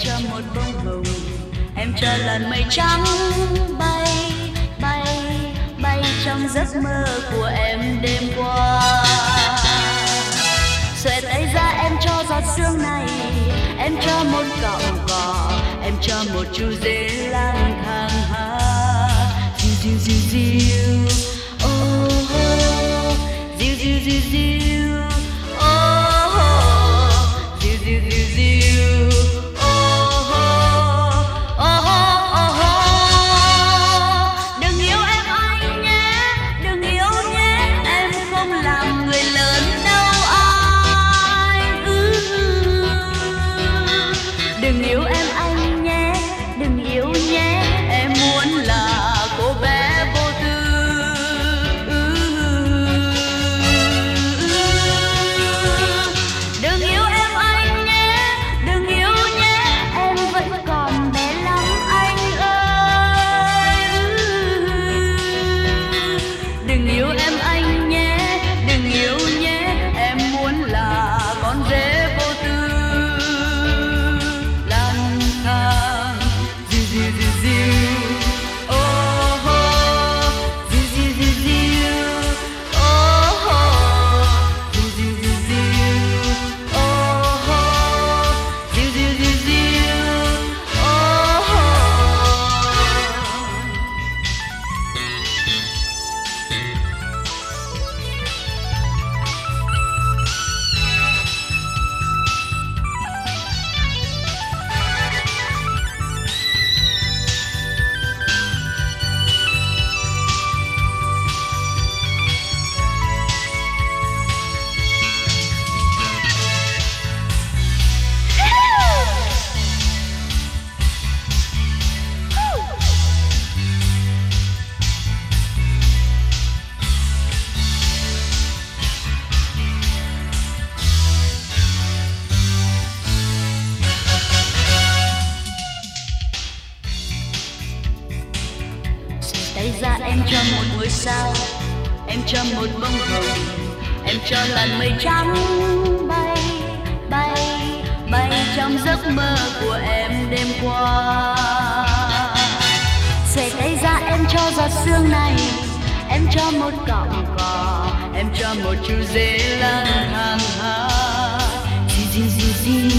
cho một bông hồng, em cho làn mây trắng bay bay bay trong giấc mơ của em đêm qua. Xòe tay ra em cho giọt sương này, em cho một cọng cỏ, em cho một chú dế lang thang hát. Diu diu diu diu, oh oh, diu diu diu diu, oh oh, diu diu diu diu, oh oh, oh oh, oh oh. Đừng yêu em anh nhé, đừng yêu nhé, em không làm người lớn đâu anh. Đừng yêu em anh nhé, đừng yêu nhé, em muốn là cô bé vô tư. Đừng yêu em anh nhé, đừng yêu nhé, em vẫn còn bé lắm anh ơi. Đừng yêu em anh nhé, đừng yêu nhé, em muốn là con dế vô tư. Lang thang diu diu diu diu, oh oh, diu diu diu diu, oh oh, diu diu diu diu, oh oh, diu diu diu diu, oh oh. Tay ra em cho một ngôi sao, em cho một bông hồng, em cho làn mây trắng bay bay bay trong giấc mơ của em đêm qua. Xòe tay ra em cho giọt sương này, em cho một cọng cỏ, em cho một chú dế lang thang hát. Diu diu diu diu,